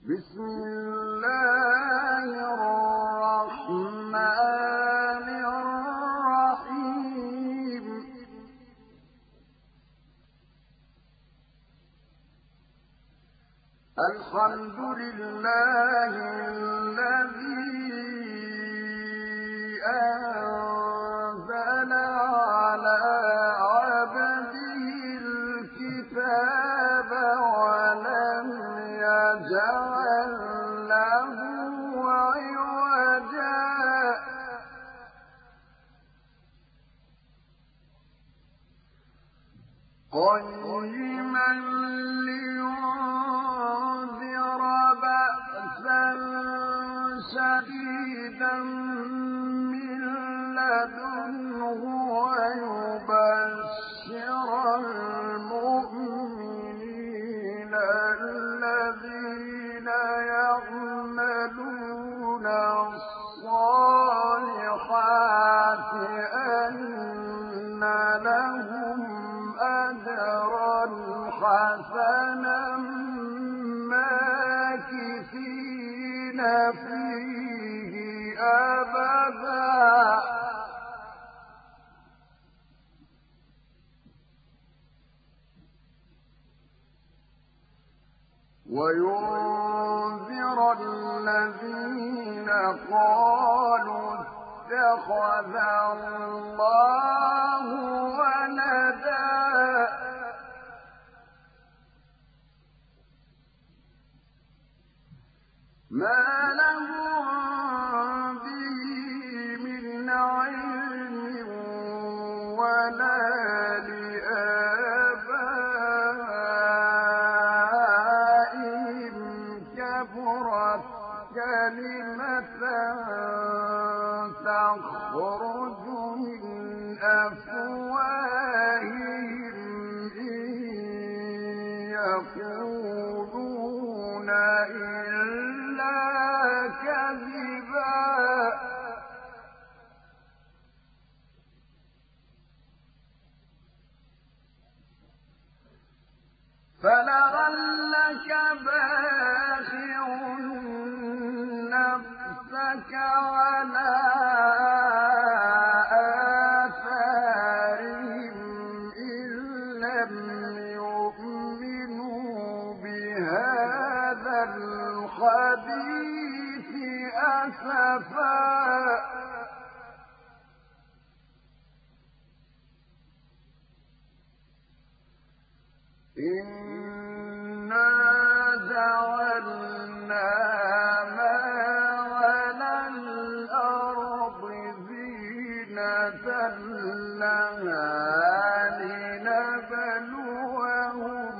بسم الله الرحمن الرحيم الحمد لله الذي أنزل على عبده الكتاب ولم يجعل له عوجا قيما لينذر بأسا شديدا من لدنه ويبشر المؤمنين الذين يعملون الصالحات أن لهم أجرا حسنا ماكثين فيه أبدا وينذر الذين قالوا اتخذ الله ولدا ما لهم به من علم ولا لآبائهم كبرت كلمة تخرج من أفواههم إن يقولون إلا كذبا فلعلك باخع نفسك على آثارهم إن لم يؤمنوا بهذا الحديث أسفا إنا جعلنا ما على الأرض زينة لها لنبلوهم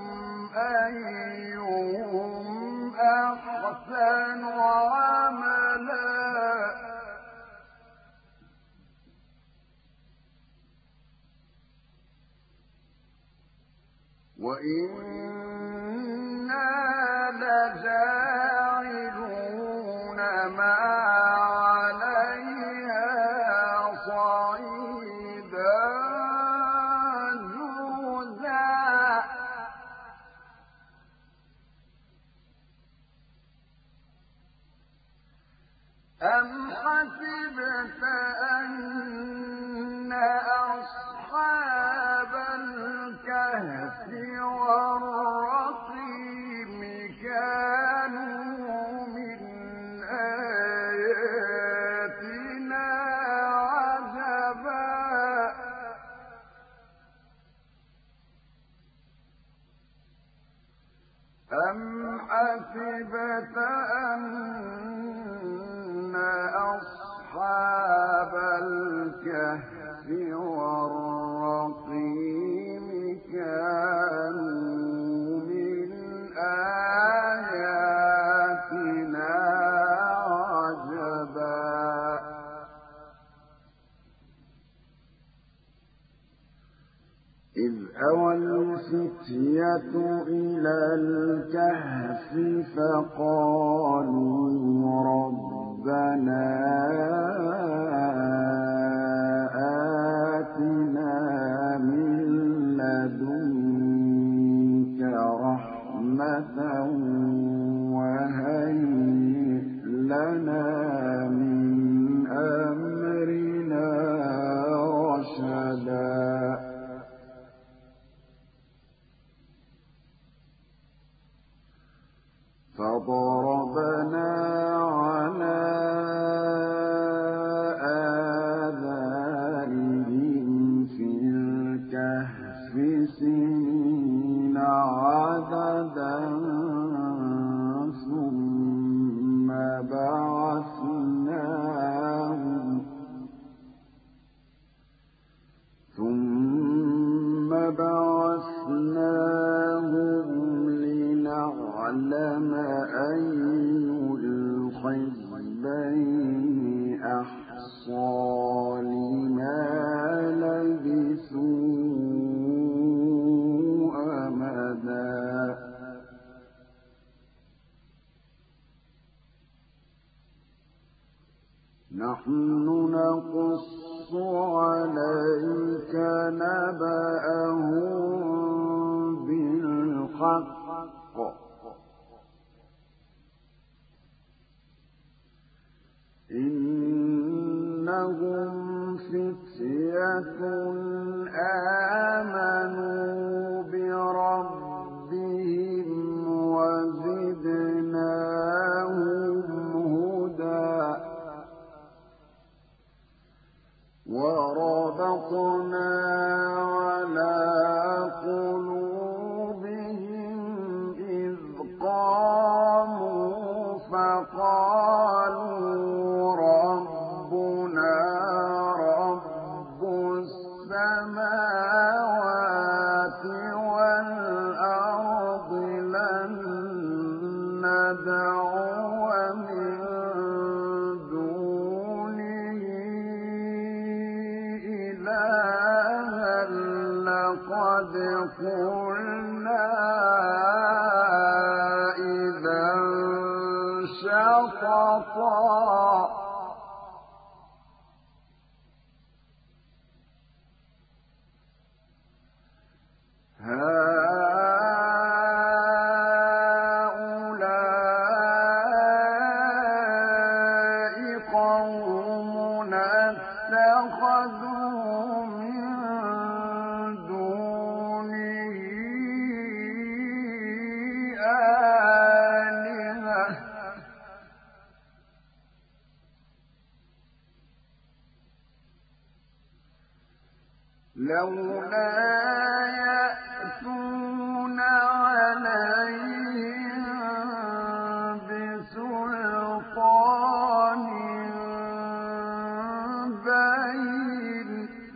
أيهم أحسن عملا وإنا لجاعلون ما عليها صعيدا جرزا أم حسبت أن أصحاب الكهف والرقيم كانوا من آياتنا عجبا أم حسبت أن أصحاب الكهف والرقيم كانوا من آياتنا عجبا إذ أوى الفتية إلى الكهف فقالوا ربنا آتنا من لدنك رحمة وهيئ فضربنا على آذانهم في الكهف سنين عددا ثم بعثناهم لنعلم أي الحزبين أحصى لما لبثوا أمدا نحن نقص عليك نبأهم بالحق إنهم فتية آمنوا بربهم وزدناهم هدى وربطنا على قلوبهم إذ قاموا فقالوا ربنا رب السماوات والأرض لن ندعو من دونه إلها لقد قلنا إذا شططا هؤلاء قومنا اتخذوا من دونه آلهة لولا يأتون عليهم بسلطان بين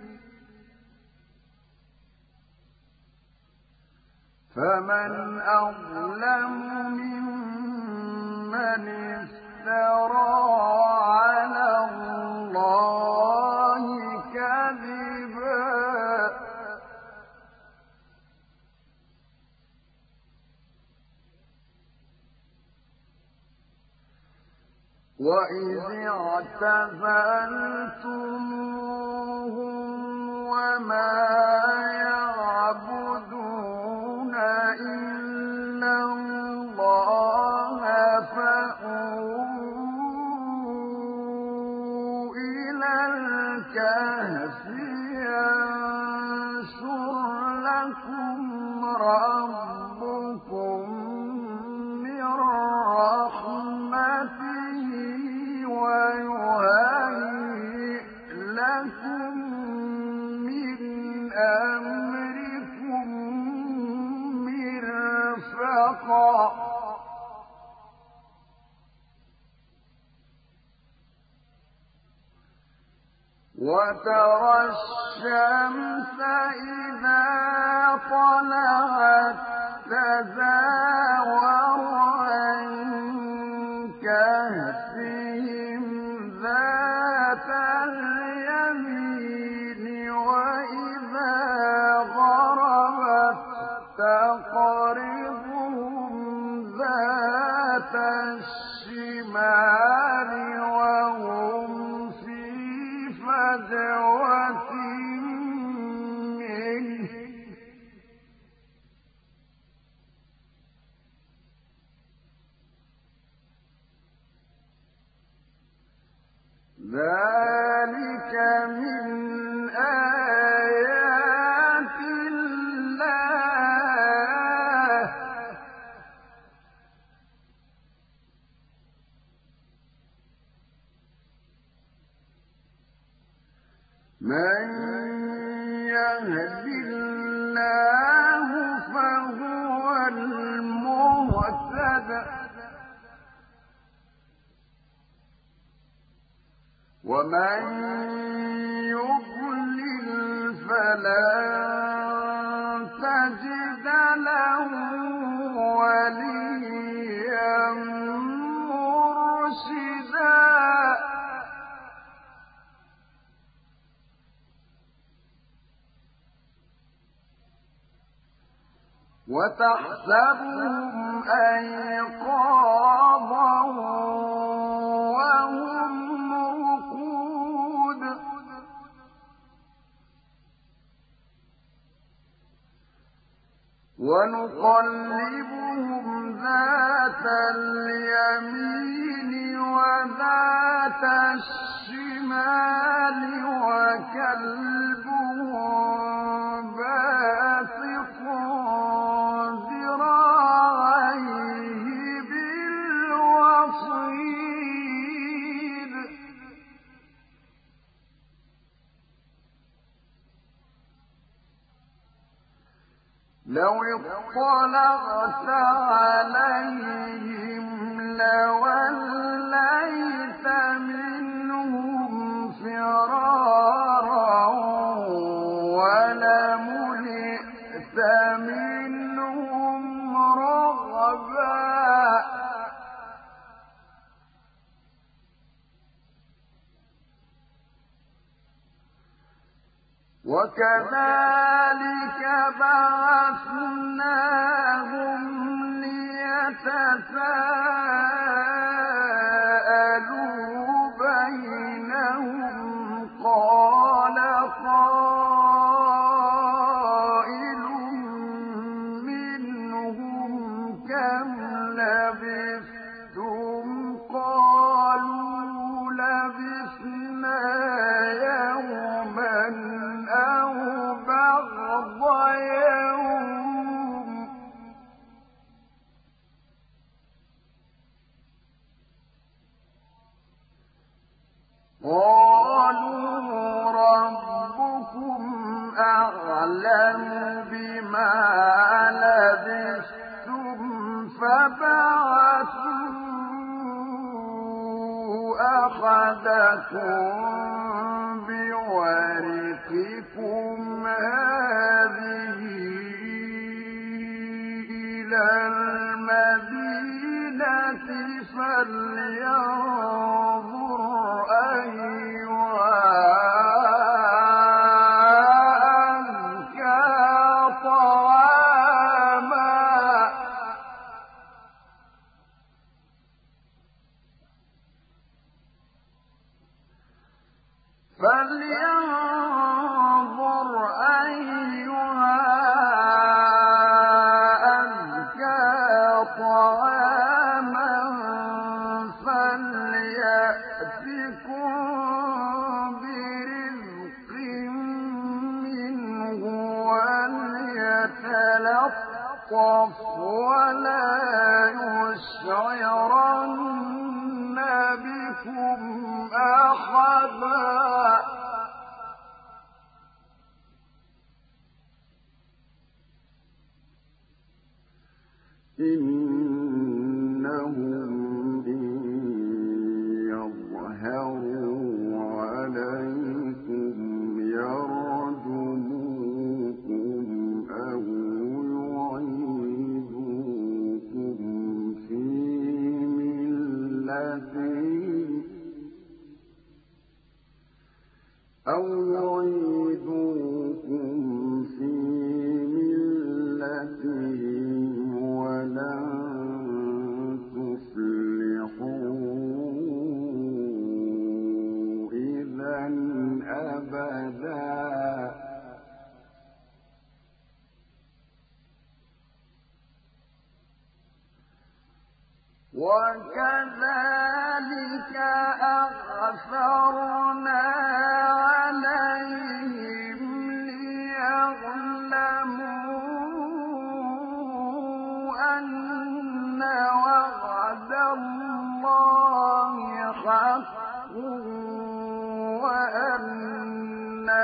فمن أظلم ممن افترى على الله كذبا وإذ اعتزلتموهم وما يعبدون إلا الله فأووا إلى الكهف ينشر لكم ربكم من رحمته ويهيئ لكم من أمركم مرفقا وترى الشمس إذا طلعت تزاور عن كهفهم ذات اليمين وإذا غربت تقرضهم ذات الشمال وهم في فجوة منه ذلك من آيات الله من يهد الله فهو المهتد ومن يضلل فلن تجد له وليا مرشدا وتحسبهم أيقاظا وهم رقود ونقلبهم ذات اليمين وذات الشمال وكلبهم باسط ذراعيه بالوصيد لو اطلعت عليهم لوليت منهم فرارا ولملئت منهم رعبا وكذلك بعثناهم ليتساءلوا بينهم قال قائل منهم كم لبثتم قالوا لبثنا يوما أو بعض يوم قالوا ربكم أعلم بما لبثتم فبعثوا أحدكم بورقكم هذه إلى المدينة فلينظر أيها أزكى طعاما فليأتكم برزق منه وليتلطف ولا يشعرن بكم أحدا إنهم إن يظهروا عليكم يرجموكم أو يعيدوكم في ملتهم ولن تفلحوا إذا أبدا وكذلك أعثرنا عليهم ليعلموا أن وعد الله حق وأن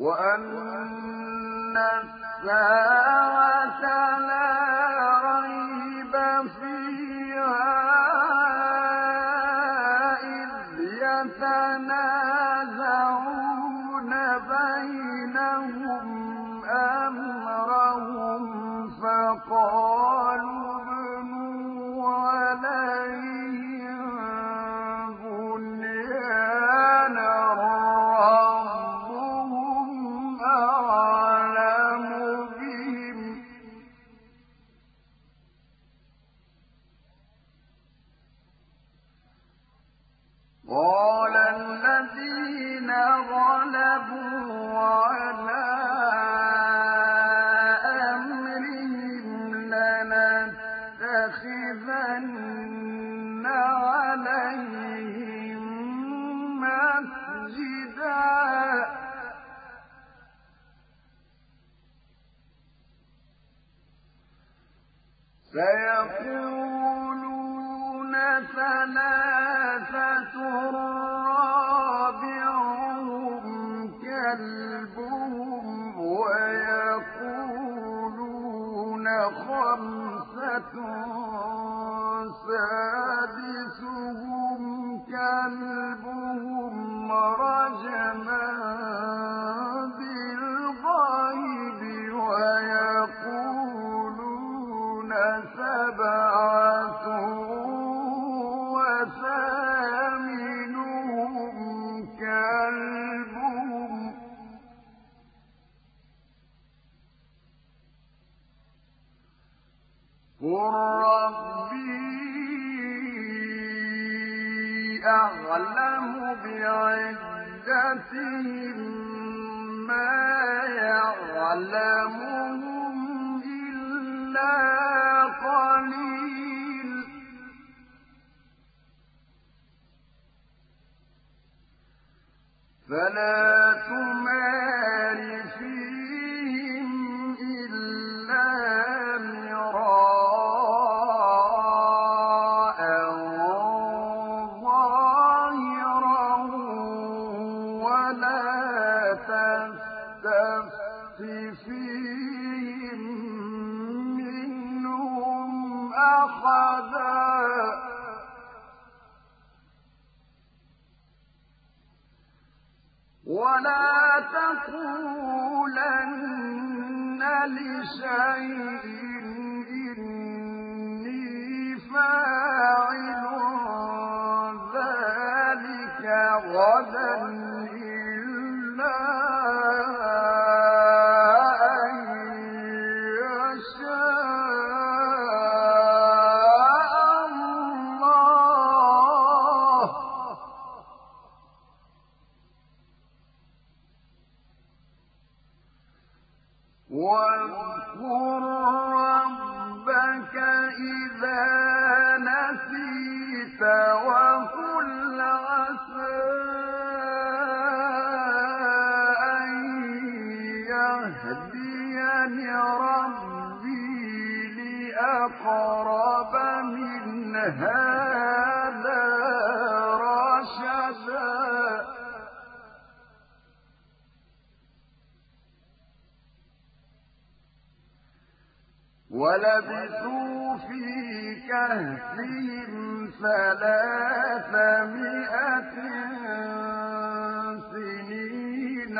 وأن الساعة لا ريب فيها إذ يتنازعون بينهم أمرهم فقالوا ابنوا عليهم بنيانا ربهم أعلم بهم قال الذين غلبوا على أمرهم لنتخذن عليهم مسجدا سيقولون ثلاثة رابعهم كلبهم ويقولون خمسة سادسهم كلبهم رجما بالغيب ويقولون سبعة وثامنهم كلبهم قل ربي أعلم بعدتهم ما يعلمهم إلا قليل فلا تمار فيهم إلا مراء ظاهرا ولا تستفت فيهم منهم أحدا ولا تقولن لشيء إني فاعل ذلك غدا إلا أن يشاء الله واذكر ربك إذا نسيت وقل عسى أن يهديني ربي لأقرب من هذا رشدا ولبثوا في كهفهم 300 سنين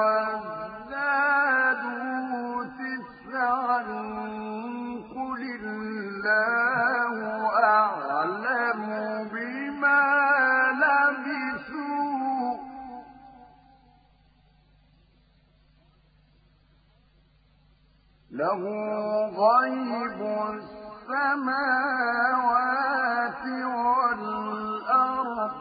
وازدادوا 9 قل الله أعلم بما لبثوا له غيب السماوات والأرض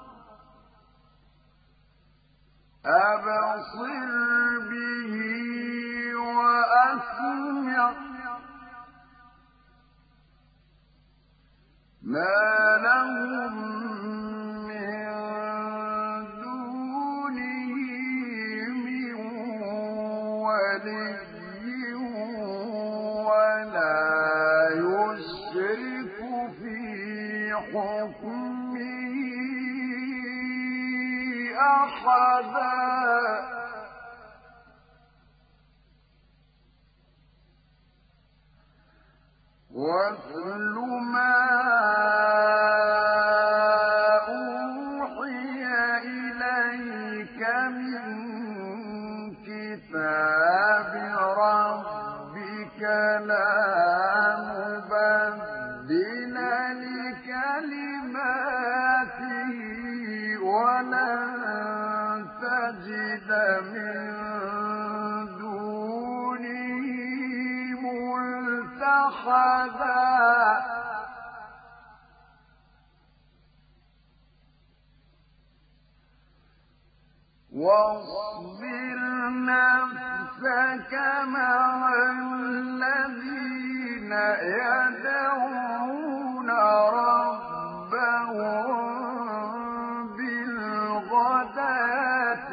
أبصر به وأسمع ما لهم من دونه من ولي ولا يشرك في حكمه أحدا واتل ما أوحي إليك من كتاب ربك لا مبدل لكلماته ولن تجد من دونه ملتحدا واصبر نفسك مع الذين يدعون ربهم بالغداة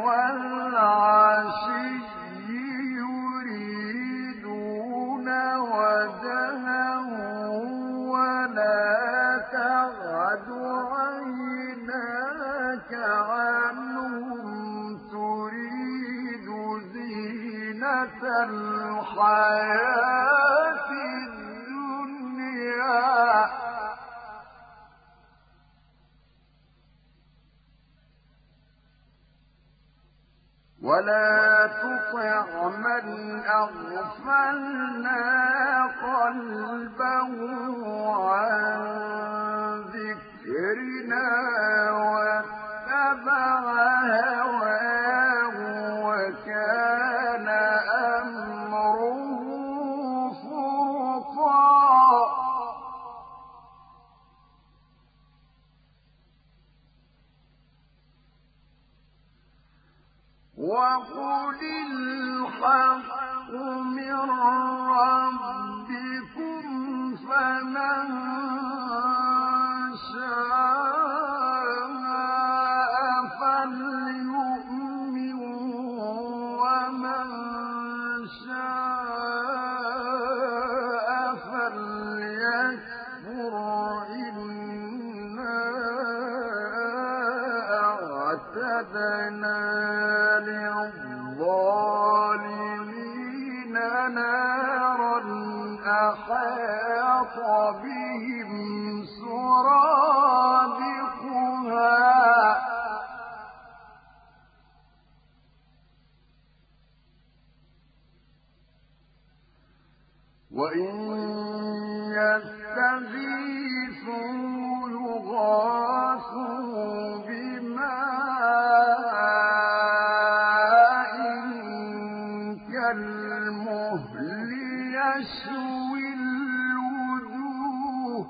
والعشي يريدون وجهه ولا تعد عيناك عنهم تريد زينة الحياة الدنيا ولا تطع من أغفلنا قلبه عن ذكرنا واتبع هواه وكان أمره فرطا وقل الحق من ربكم فمن شاء فليؤمن ومن شاء فليكفر إنا أعتدنا للظالمين نارا أحاط بهم سرادقها وإن يستغيثوا يغاثوا بماء كالمهل يشوي الوجوه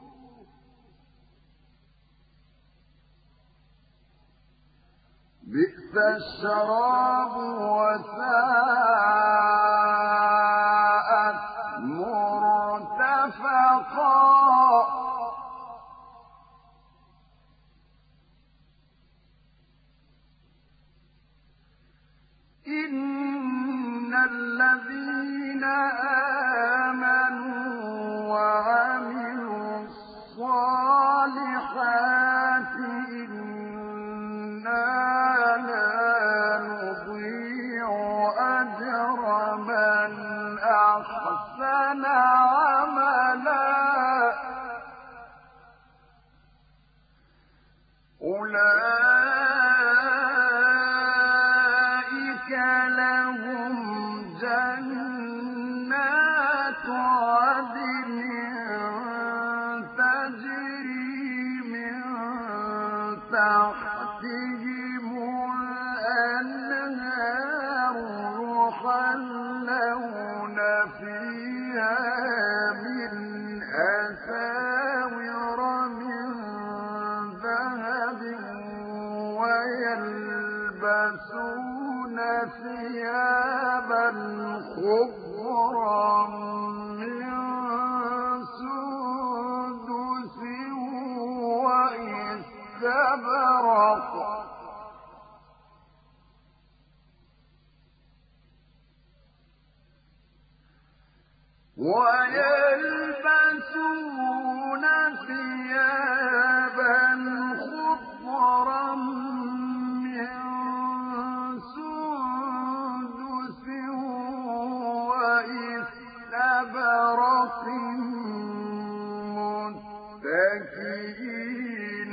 بئس الشراب وساءت مرتفقا إن الذين آمنوا وعملوا الصالحات إنا لا نضيع أجر من أحسن عملا أولئك لهم جنات عدن تجري من تحتهم الأنهار يحلون فيها من أساور من ذهب ويلبسون ثيابا خضرا من سندس واستبرق ويلبسون ثيابا خضرا من سندس واستبرق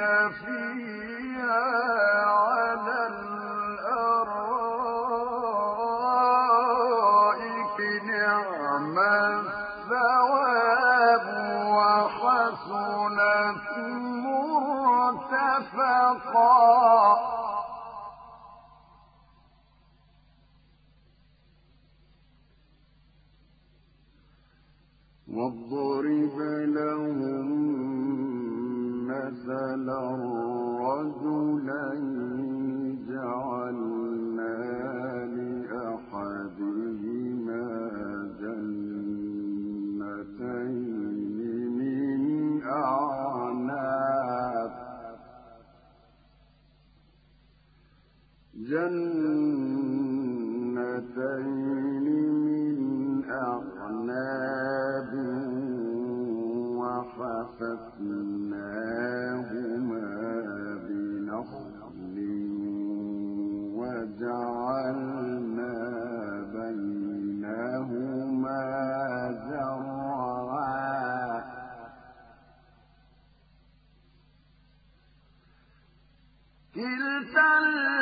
فيها على الأرائك نعم الثواب وحسنت مرتفقا واضرب لهم مثلا الرجلين جعلنا لأحدهما جنتين من أعناب وحففناهما بنخل وجعلنا بينهما زرعا كلتا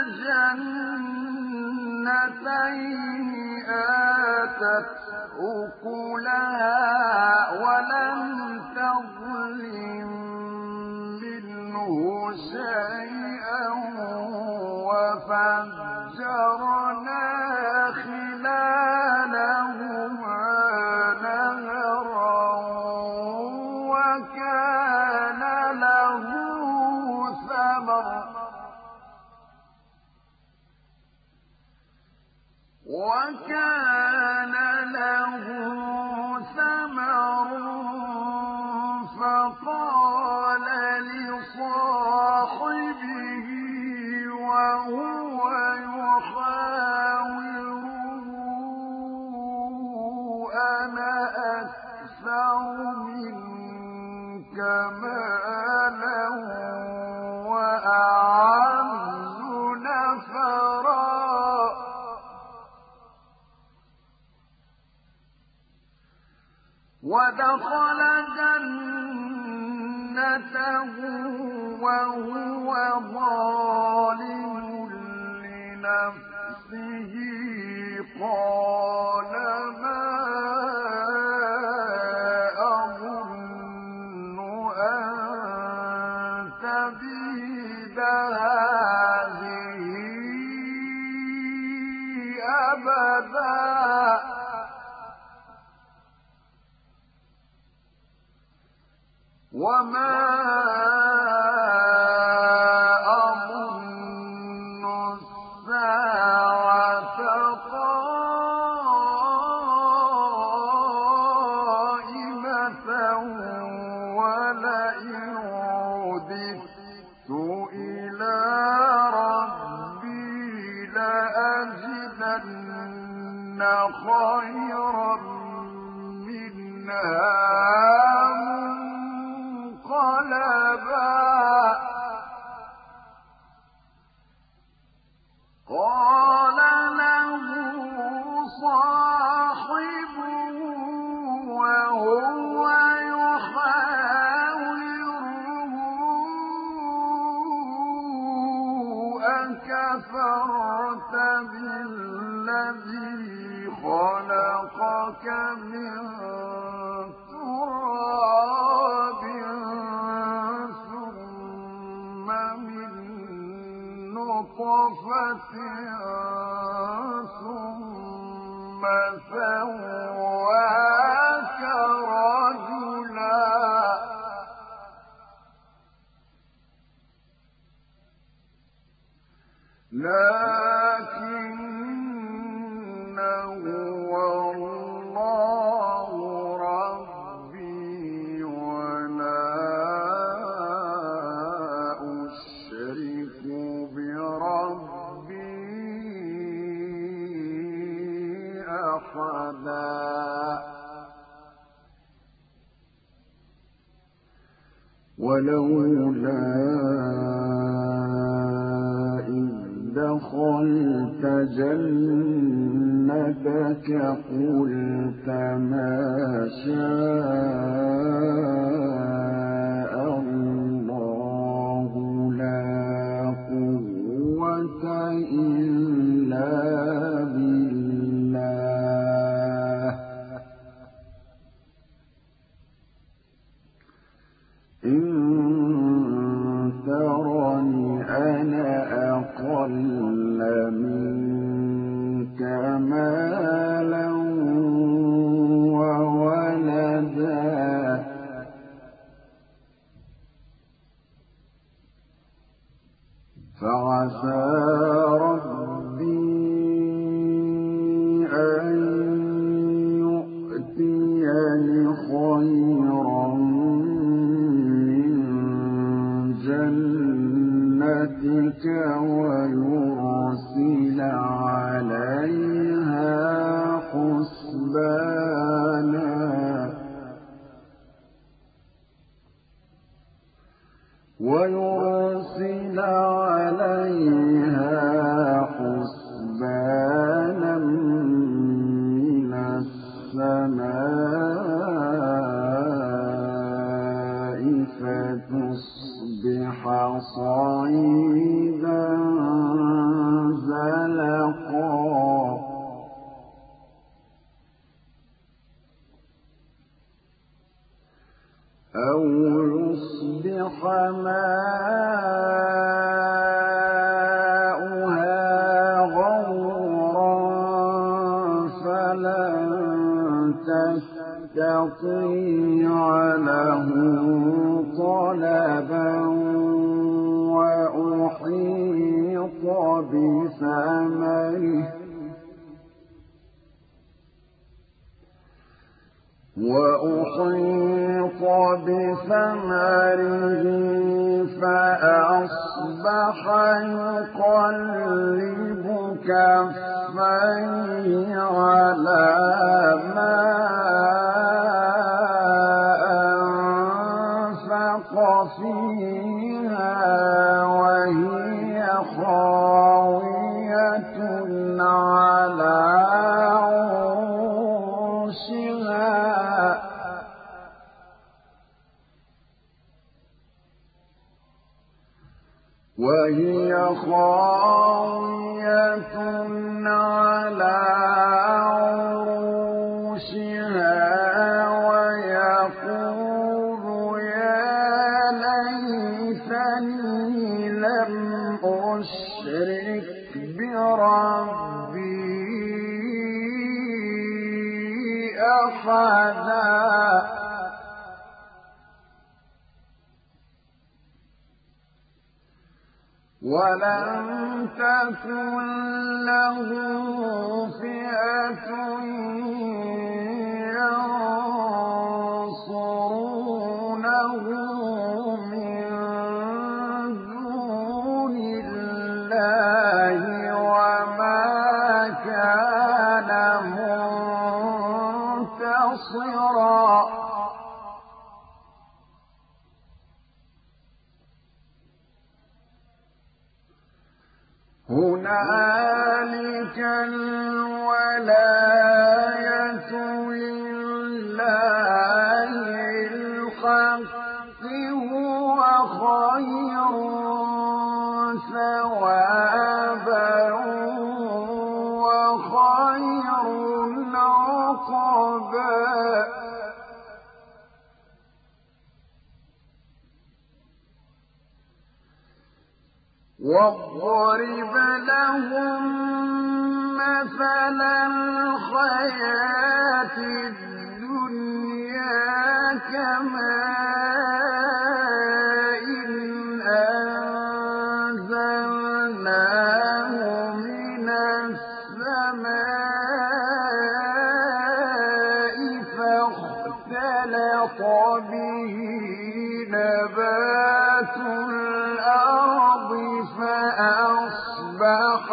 الجنتين آتت أكلها ولم تظلم منه شيئا وفجرنا خلالهما نهرا وكان له ثمر فقال لصاحبه وهو يحاوره أنا أكثر منك مالا وأعز نفرا ودخل جنته وهو ظالم لنفسه قال ما أظن أن تبيد هذه أبدا وما أظن الساعة قائمة ولئن رددت إلى ربي لأجدن خيرا منها قال له صاحبه وهو يحاوره أكفرت بالذي خلقك من تراب ثم من نطفة ثم سواك رجلا لكن هو الله ربي ولا أشرك بربي أحدا ولولا دخلت جنتك قلت ما شاء الله فعسى ربي أن يؤتيني خيرا من جنتك ويرسل عليها حسبانا من السماء فتصبح صعيدا زلقا أو يصبح ماؤها غورا فلن تستطيع له طلبا وأحيط بثمره فأصبح يقلب كفيه على ما أنفق فيها وهي خاوية على عروشها ويقول يا ليتني لم أشرك بربي أحدا ولم تكن له فئة ينصرونه من دون الله وما كان منتصرا هنالك الولاية لله الحق هو خير ثوابا وخير عقبا واضرب لهم مثل الحياة الدنيا كماء أنزلناه من السماء فاختلط به نبات الأرض فأصبح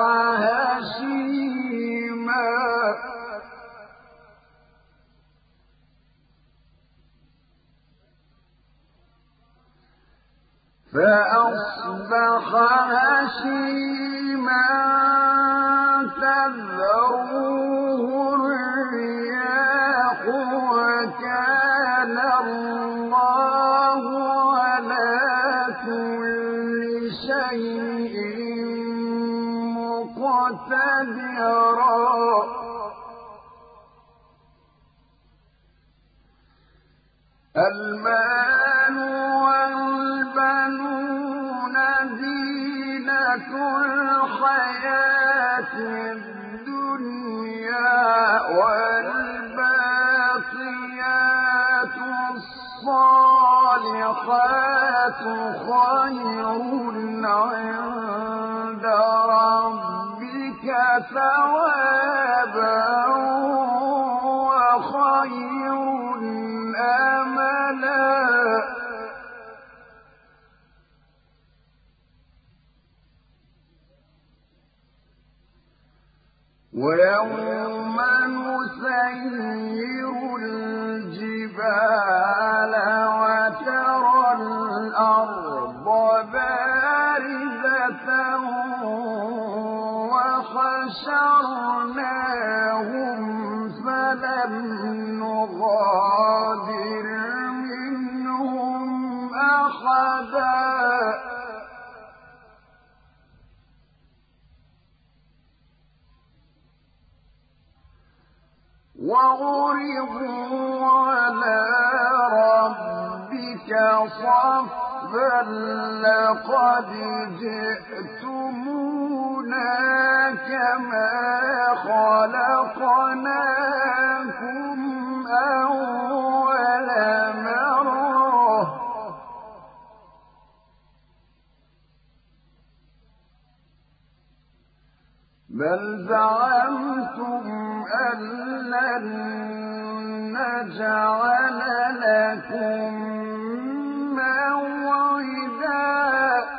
هشيما تذروه الرياح وكان الله على كل شيء مقتدرا المال والبنون زينة الحياة الدنيا والباقيات الصالحات الصالحات خير عند ربك ثوابا وخير أملا ويوم نسير الجبال وترى الأرض بارزة وحشرناهم فلم نغادر منهم أحدا وعرضوا على ربك صفا لقد جئتمونا كما خلقناكم أول مرة بل زعمتم أن لن نجعل لكم موعدا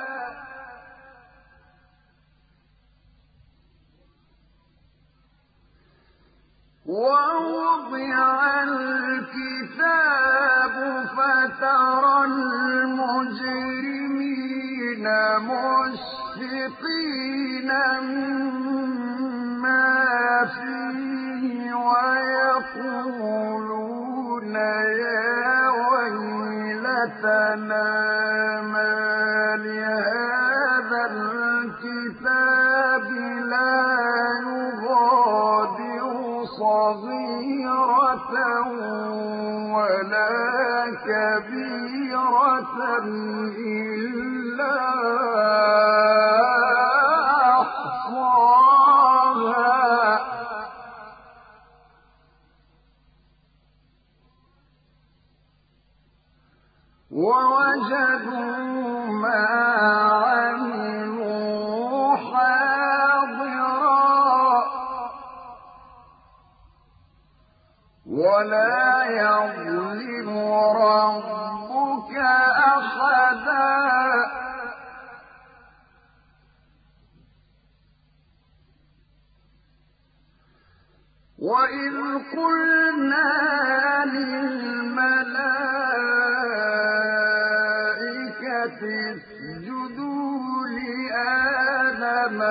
ووضع الكتاب فترى المجرمين مشفقين مما فيه ويقولون يا ويلتنا ما لهذا الكتاب لا يغادر صغيرة ولا كبيرة إلا أحصاها ووجدوا ما عملوا حاضرا ولا يظلم ربك أحدا وإذ قلنا للملائكة اسجدوا لآدم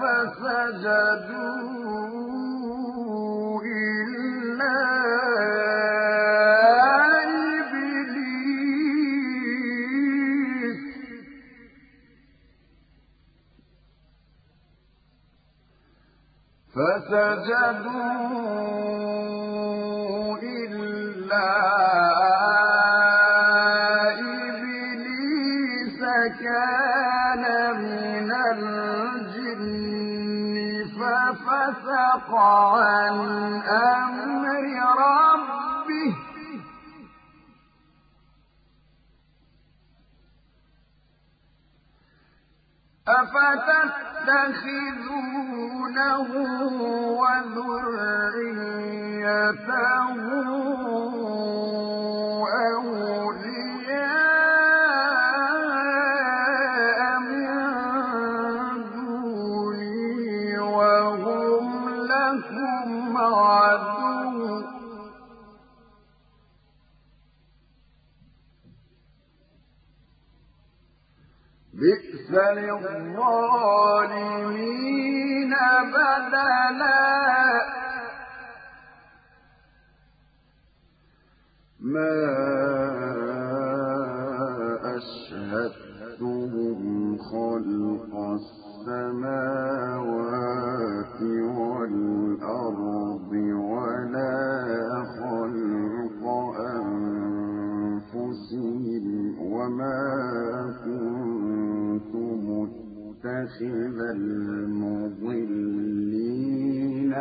فسجدوا إلا إبليس كان من الجن ففسق عن أمر ربه أفتتخذونه وذريته أولياء من دوني وهم لكم عدو بئس للظالمين بدلا ما أشهدتهم خلق السماوات والأرض ولا خلق أنفسهم وما كنت متخذ المضلين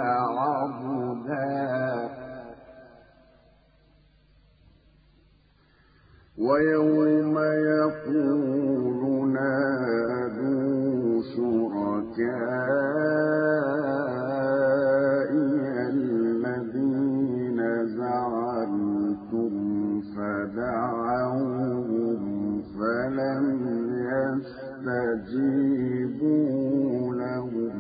عضدا ويوم يقول نادوا شركائي الذين زعمتم فدعوهم فلم يستجيبوا لهم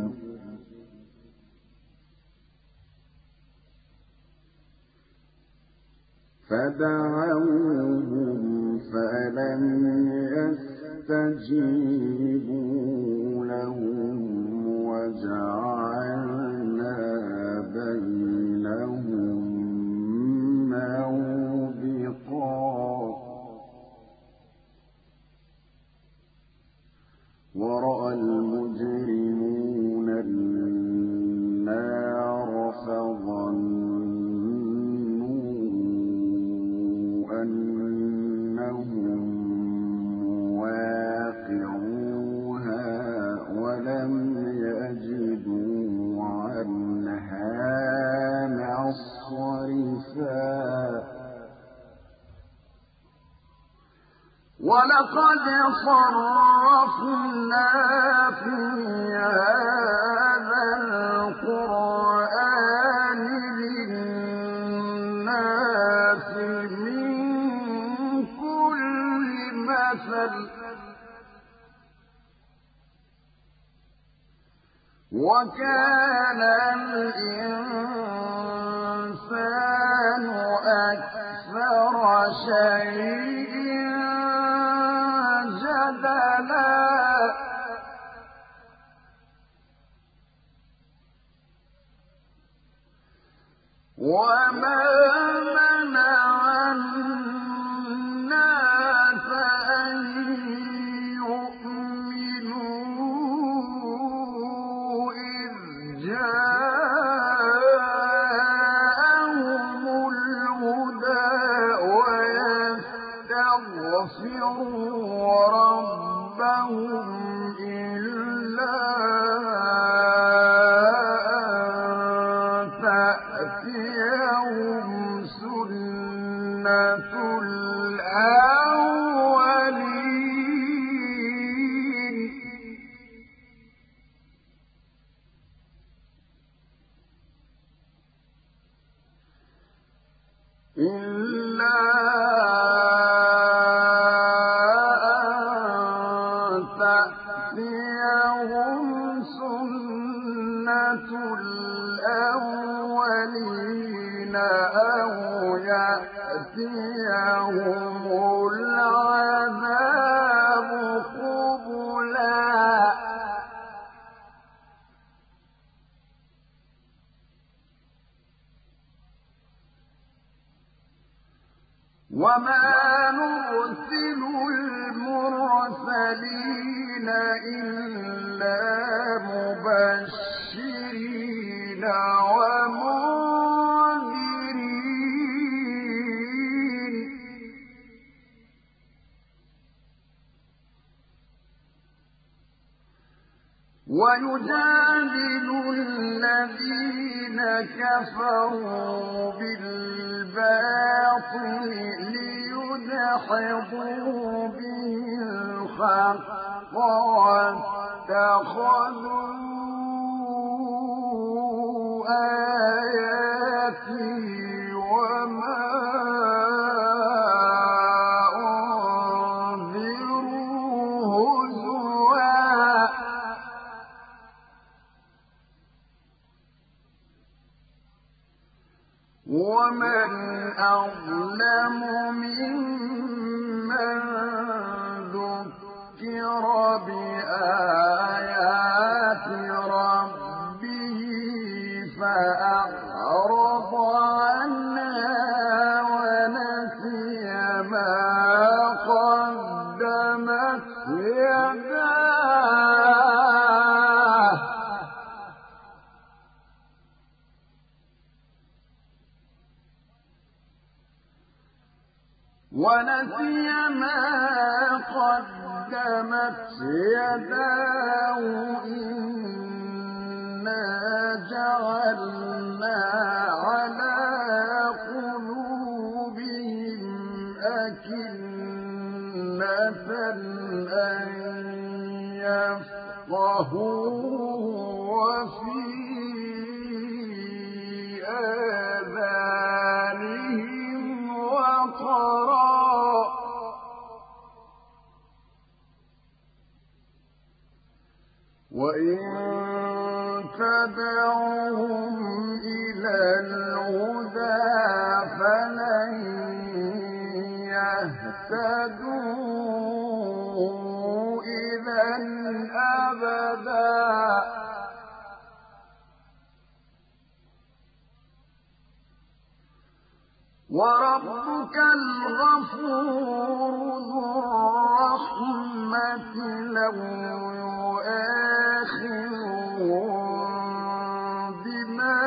وجعلنا بينهم موبقا ورأى المجرمون النار فظنوا أنهم واقعوها ولم يجدوا عنها مصرفا ولقد صرفنا في هذا القرآن للناس من كل مثل وكان الإنسان أكثر شيء جدلا وما منع الناس أن يؤمنوا إذ جاءهم الهدى ويستغفروا ربهم إلا أن تأتيهم سنة الأولين إلا تأتيهم سنة الأولين أو يأتيهم العذاب قبلا وما نرسل المرسلين إلا مبشرين ومنذرين ويجادل الذين كفروا بالباطل ليدحضوا به الحق واتخذوا آياتي وما أنذروا هزوا ومن أظلم ممن ذكر بآيات ربه فأعرض عنها ونسي ما قدمت يداه إنا جعلنا على قلوبهم أكنة أن يفقهوا وفي آذانهم وقرا وإن تدعوهم إلى الهدى فلن يهتدوا إذا أبدا وربك الغفور ذو الرحمة لو يؤاخذهم بما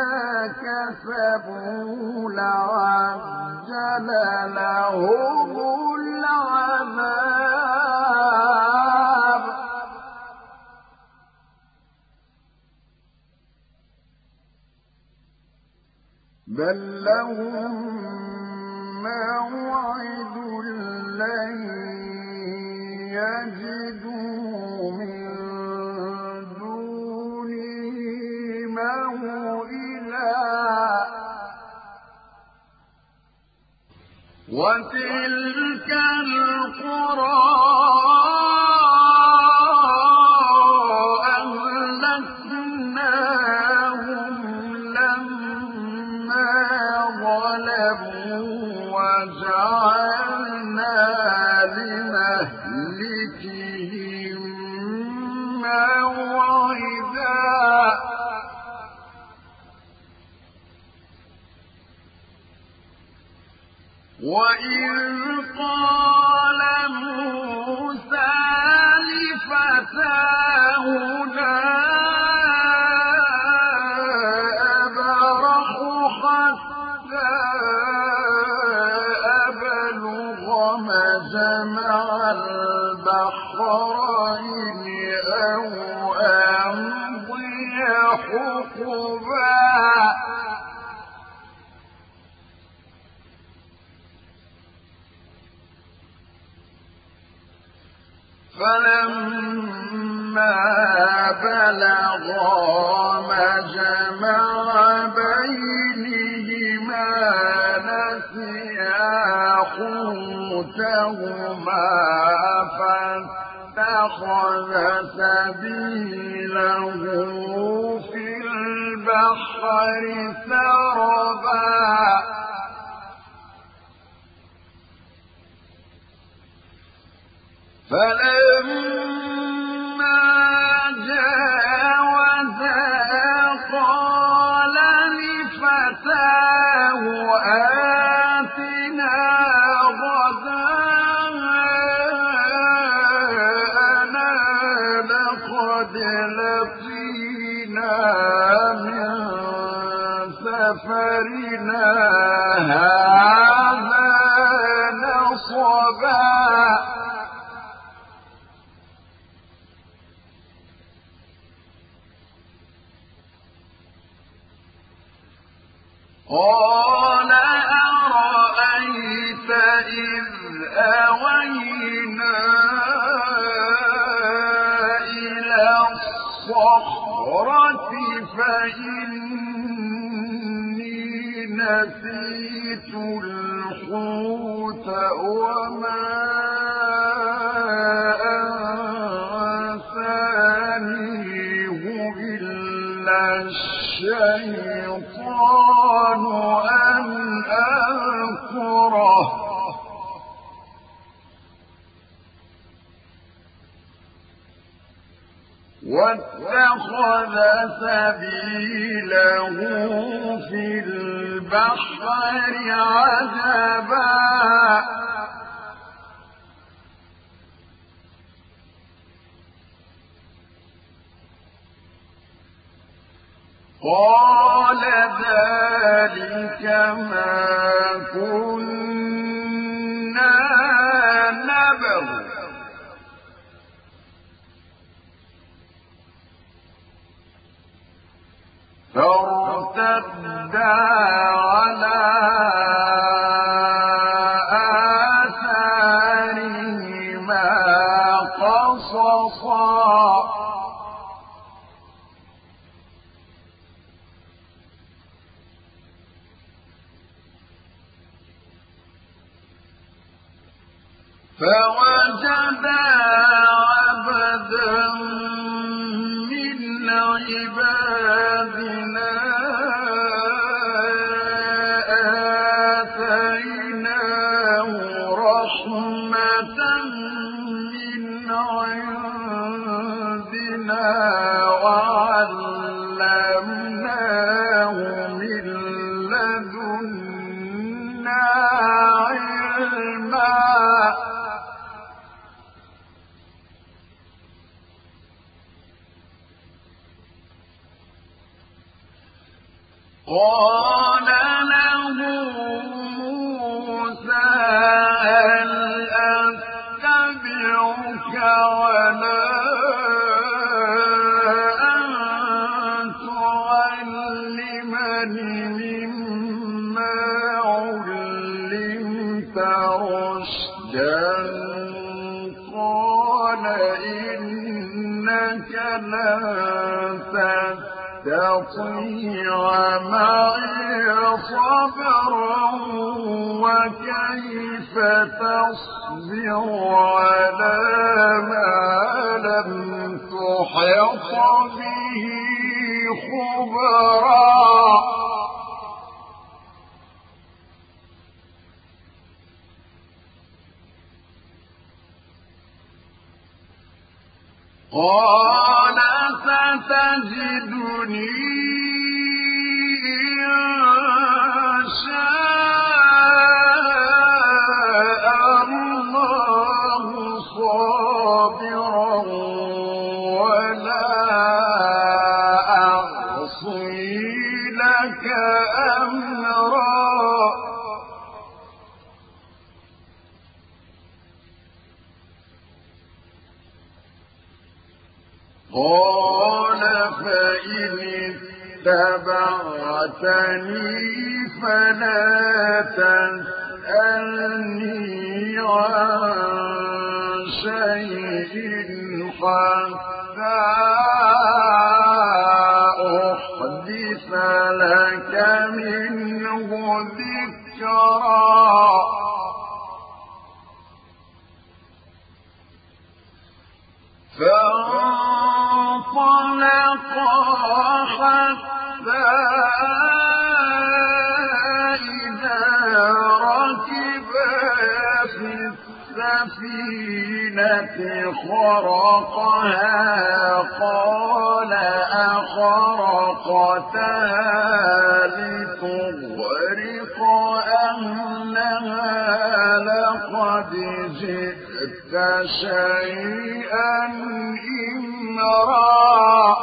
كسبوا لعجل لهم العذاب بل لهم موعد لن يجدوا من دونه موئلا وتلك القرى أهلكناهم لما ظلموا وجعلنا لمهلكهم موعدا وإذ قال موسى لفتاه أبرح حتى أبلغ مجمع البحرين أو أمضي حقبا فلما بلغا مجمع بينهما نسيا حوتهما فاتخذ سبيله في البحر سربا فلما جاوزا قال لفتاه آتنا غداءنا لقد لقينا من سفرنا هذا نصبا قال أرأيت إذ أوينا إلى الصخرة فإني نسيت الحوت وما أنسانيه إلا الشيطان أن أذكره واتخذ سبيله في البحر عجبا قال ذلك ما كنا نبغ فارتدا على آثارهما قصصا فوجدا عبدا من عبادنا آتيناه رحمة من عندنا وعلمناه من لدنا علما قال له موسى هل أتبعك على أن تعلمني مما علمت رشدا قال إنك لن تستطيع معي صبرا وكيف تصبر على ما لم تحط به خبرا قال ستجدني إن شاء الله صابرا ولا أعصي لك أمرا قال فإن اتبعتني فلا تسألني عن شيء حتى أحدث لك منه ذكرا فانطلقا حتى إذا ركبا في السفينة خرقها قال أخرقتها لتغرق أهلها لقد جئت شيئا إمرا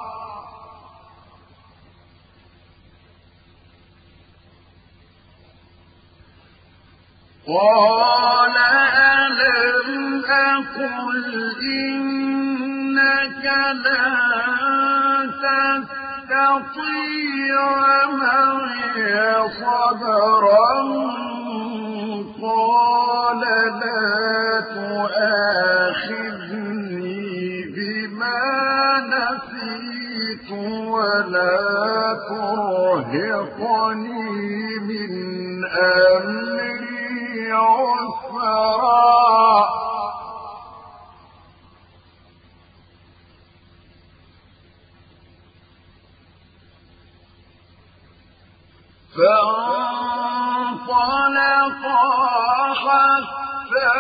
قال ألم أقل إنك لن تستطيع معي صبرا قال لا تؤاخذني بما نسيت ولا ترهقني من أمري عسرا فانطلقا حتى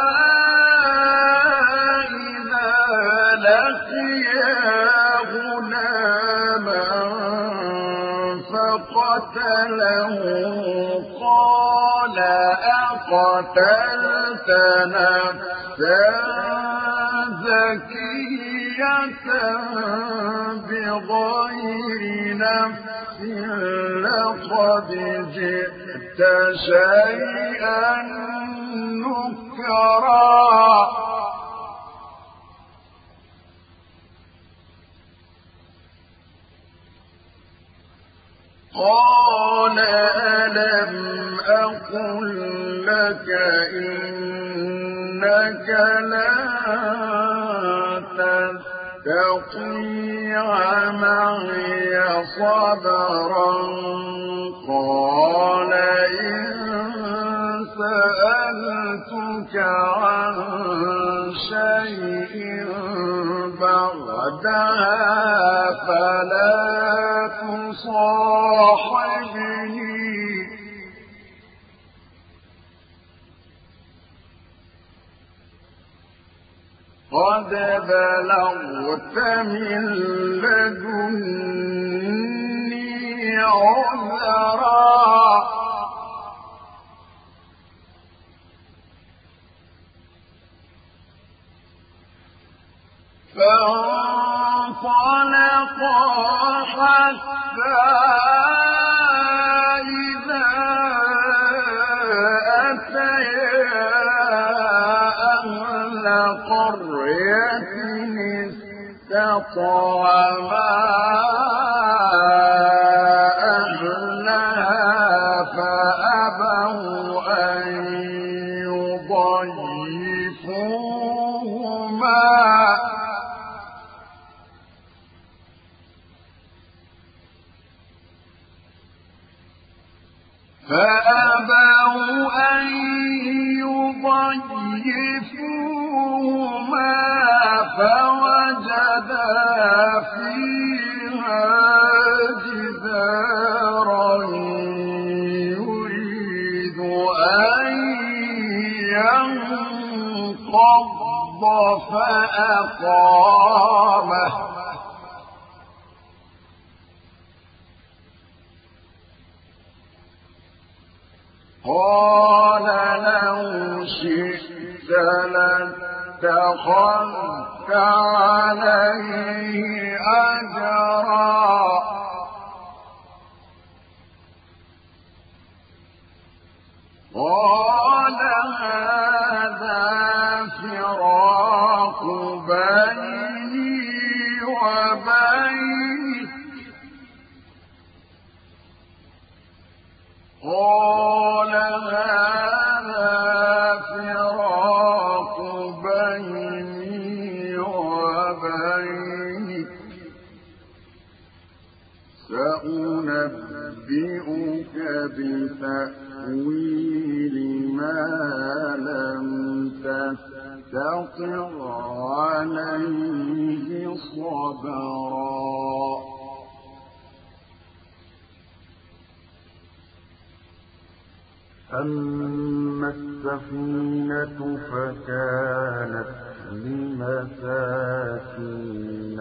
إذا لقيا غلاما فقتله قال أقتلت نفسا زكية بغير نفس لقد جئت شيئا نكرا قال ألم أقل لك إنك إنك لن تستطيع معي صبرا قال إن سألتك عن شيء بعدها فلا تصاحبني قد بلغت من لدني عذرا فانطلقا حتى إذا أتيا أهل قرية استطعما أهلها فأبوا أن يضيفوهما فوجدا فيها جدارا يريد أن ينقض فأقامه قال لو شئت لاتخذت عليه أجرا قال هذا فراق بيني وبينك قال هذا فراق بيني وبينك سأنبئك بتأويل ما لم تستطع عليه صبرا أما السفينة فكانت لمساكين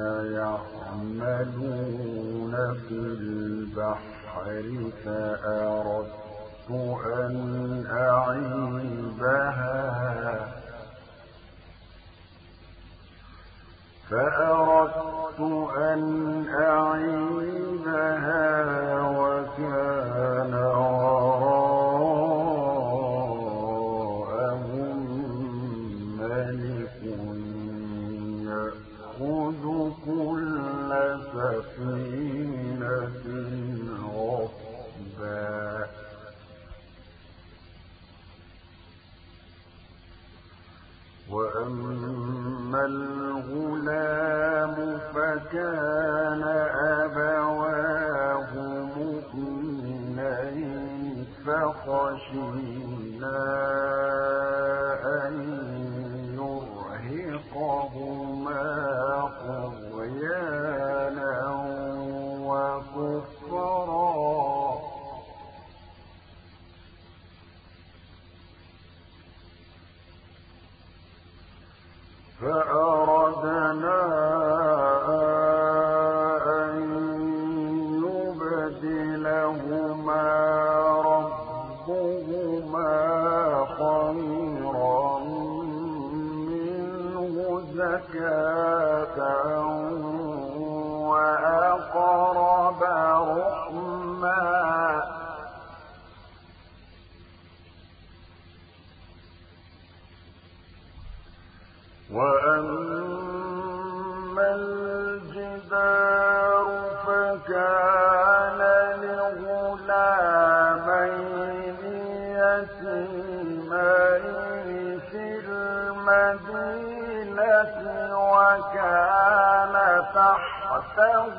يعملون في البحر فأردت أن أعيبها وكان وراءهم ملك يأخذ كل سفينة غصبا وأما الغلام فكان أبواه مؤمنين فخشينا أن يرهقهما طغيانا وكفرا فأردنا أن يبدلهما ربهما خيرا منه زكاة وأقرب رحما وأما الجدار فكان لغلامين يتيمين في المدينة وكان تحته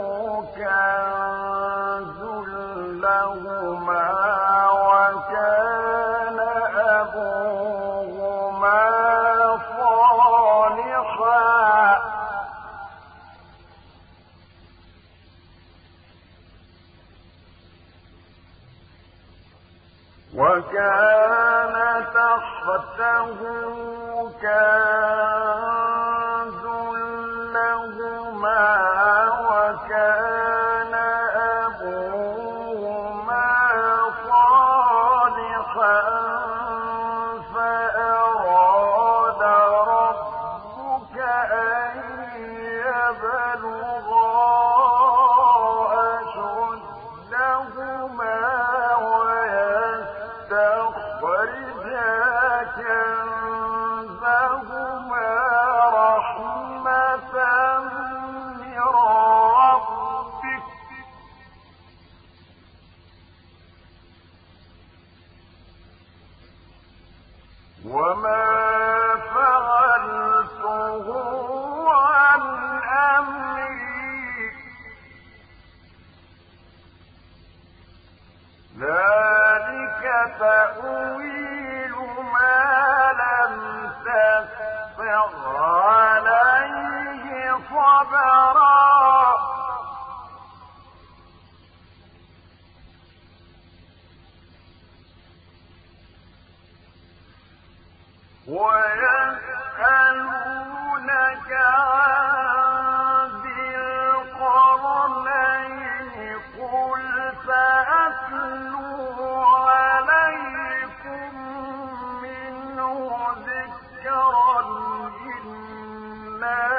كنز لهما وكان أبوهما صالحا فأراد ربك أن يبلغا أشدهما ويستخرجا كنزهما رحمة من ربك وما فعلته عن أمري ذلك تأويل ما لم تستطع عليه صبرا ويسألونك عن ذي القرنين قل سأتلو عليكم منه ذكرا إنا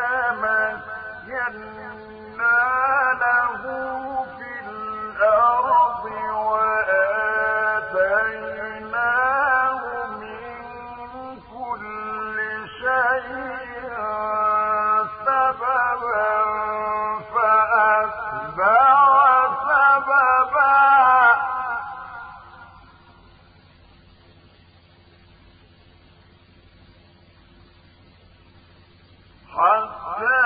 مكنا له في الأرض وآتيناه من كل شيء سببا فأتبع سببا حتى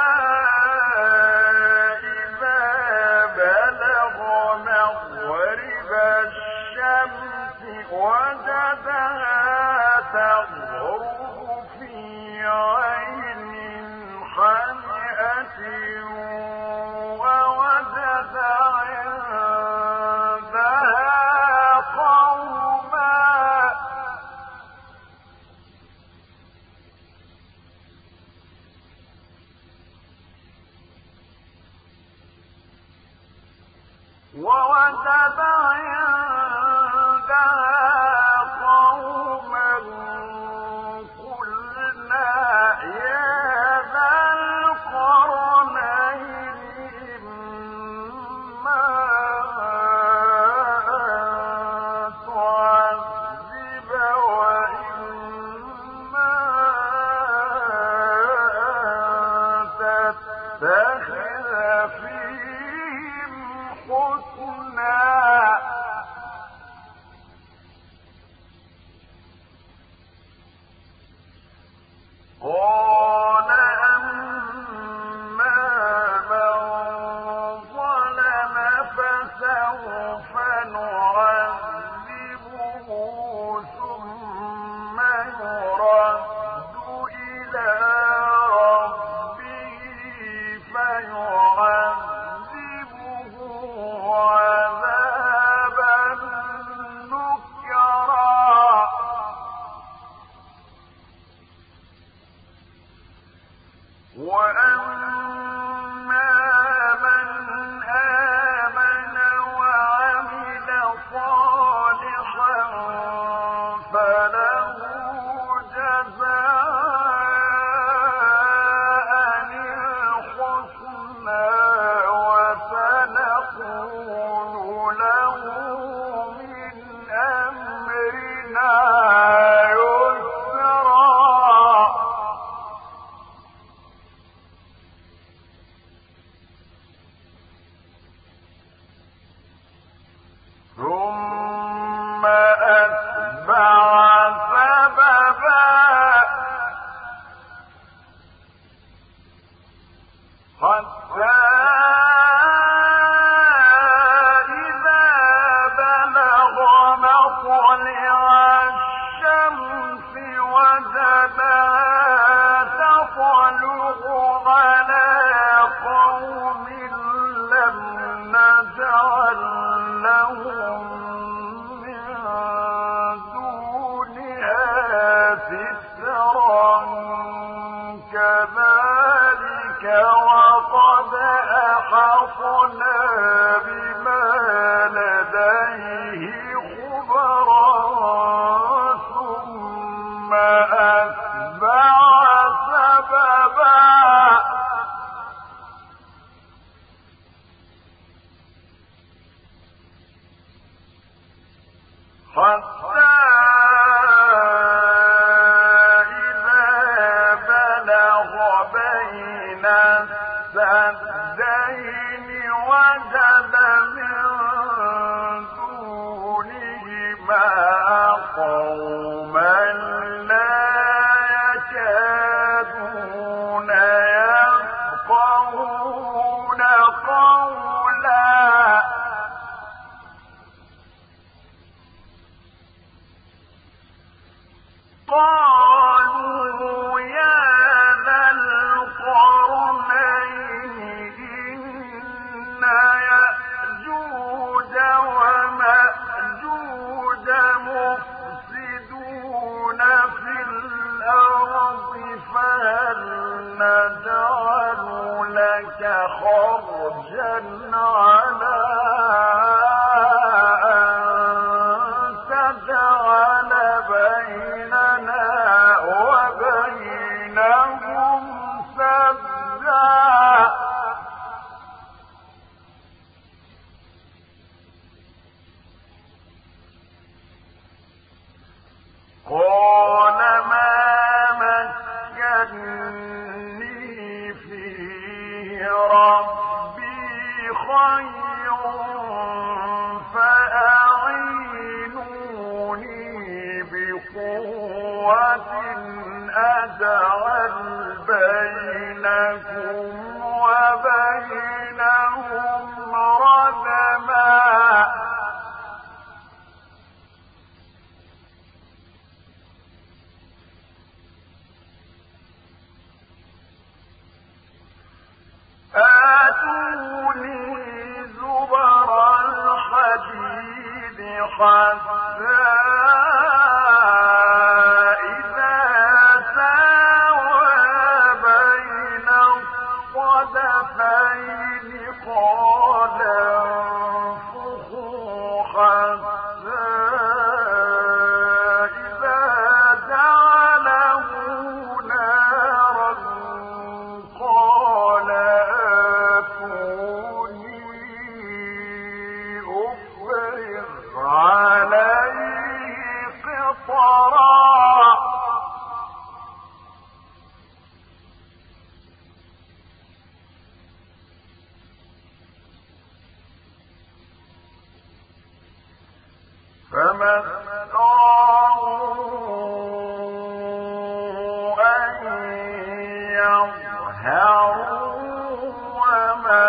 إذا بلغ مغرب الشمس وجدها تغرب في عين حمئة ووجد عندها قوما قلنا يا ذا القرنين إما أن تعذب وإما أن تتخذ فيهم حسنا قال أما من ظلم فسوف نعذبه ثم يرد إلى ربه فيعذبه عذابا نكرا وأما من آمن وعمل صالحا فله جزاء الحسنى وسنقول له من أمرنا يسرا حتى إذا بلغ مطلع الشمس وجدها تطلع على قوم لم نجعل لهم من دونها سترا كذلك وقد أحطنا بما لديه خبرا ثم أتبع سببا حتى إذا بلغ بين السدين وجد من دونهما قوما لا يكادون يفقهون قولا قالوا يا ذا القرنين إن يأجوج ومأجوج مفسدون في الأرض فهل نجعل لك خرجا على أن تجعل بيننا وبينهم سدا قال ما مكني فيه ربي خير فأعينوني بقوة أجعل بينكم وبينهم ردما آتوني زبر الحديد حتى إذا ساوى بين الصدفين قال انفخوا حتى إذا جعله نارا قال أفرغ عليه قطرا فما استطاعوا أن يظهروا وما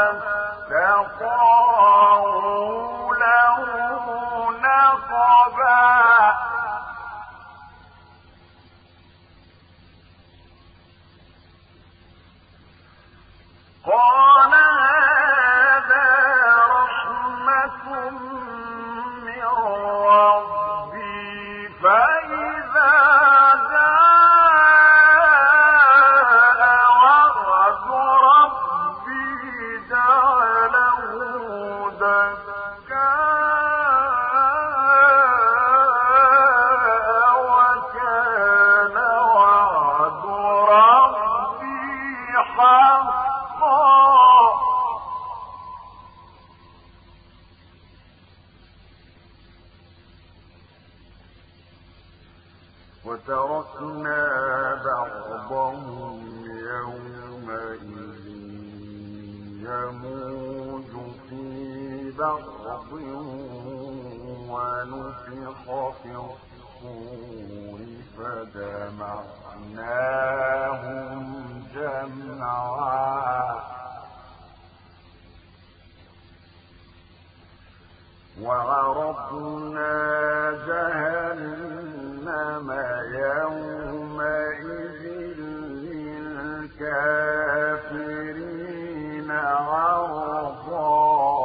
استطاعوا له نقبا قال هذا رحمة من ربي فإذا جاء وعد ربي جعله دكا وكان وعد ربي حقا وتركنا بعضهم يومئذ يموج في بعض ونفخ في الصور فجمعناهم جمعا وعرضنا جهنم يومئذ للكافرين عرضا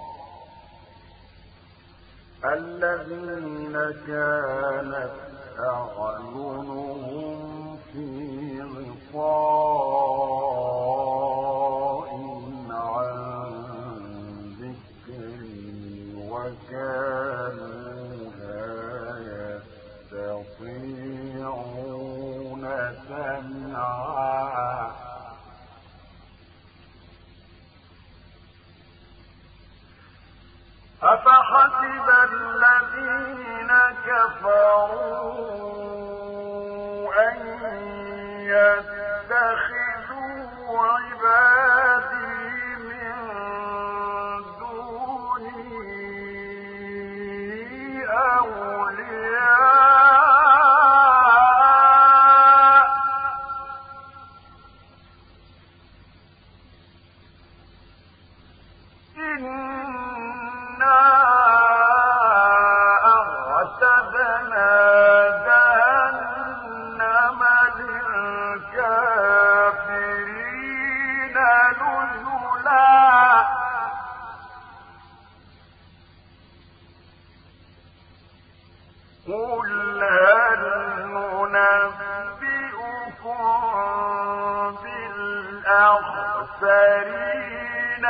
الذين كانت أعينهم في غطاء عن ذكري وكانوا لا يستطيعون سمعا أفحسب الذين كفروا أن يتخذوا عبادي من دوني أولياء إنا أعتدنا جهنم للكافرين نزلا قل هل ننبئكم بالأخسرين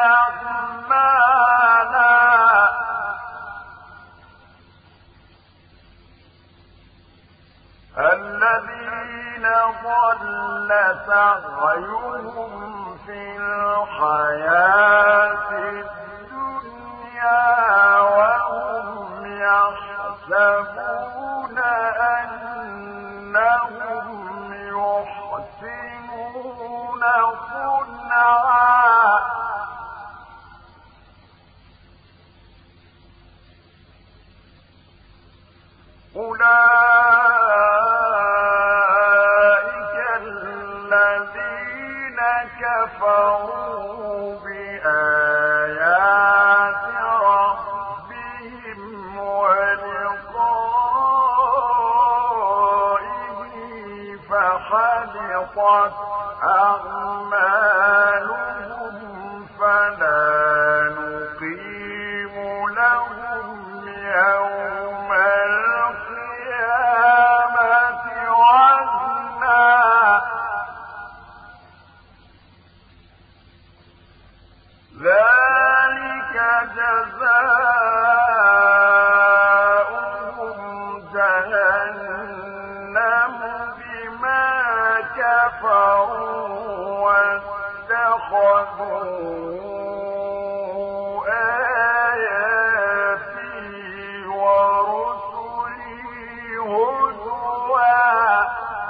أعمالا الذين ضل سعيهم في الحياة الدنيا وهم يحسبون أنهم يحسنون صنعا أولئك الذين كفروا بآيات ربهم ولقائه فحبطت أعمالهم فلا نقيم لهم يوم القيامة وزنا ذلك جزاؤهم جهنم بما كفروا واتخذوا آياتي ورسلي هزوا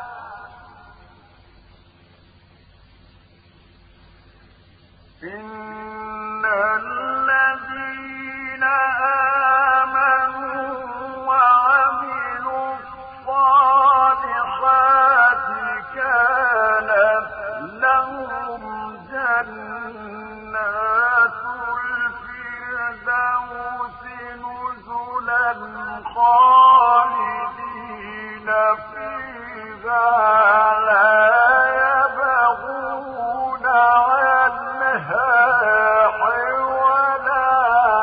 إن الذين آمنوا وعملوا الصالحات كانت لهم جنات الفردوس نزلا خالدين فيها لا يبغون عنها حولا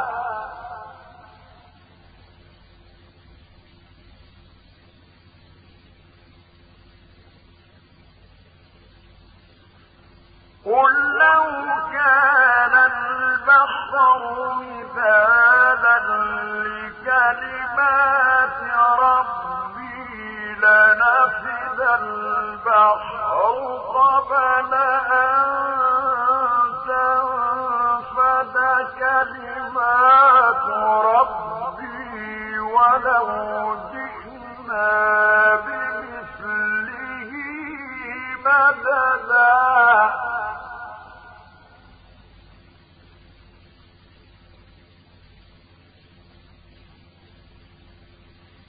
قل لو كان البحر مدادا لكلمات ربي لنفد البحر قبل أن تنفد كلمات ربي ولو جئنا بمثله مددا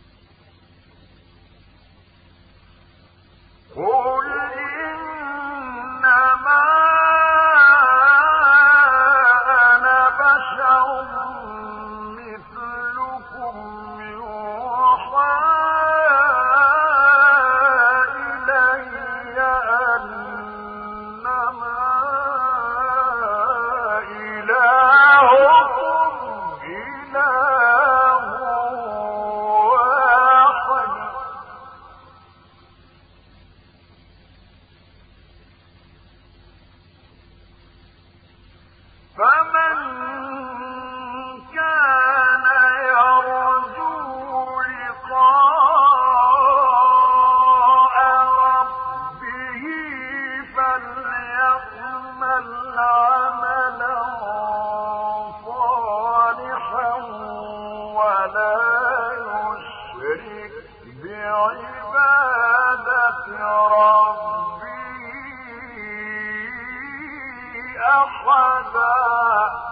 قل إن فمن كان يرجو لقاء ربه فليعمل عملا صالحا ولا يشرك بعبادة ربه أحدا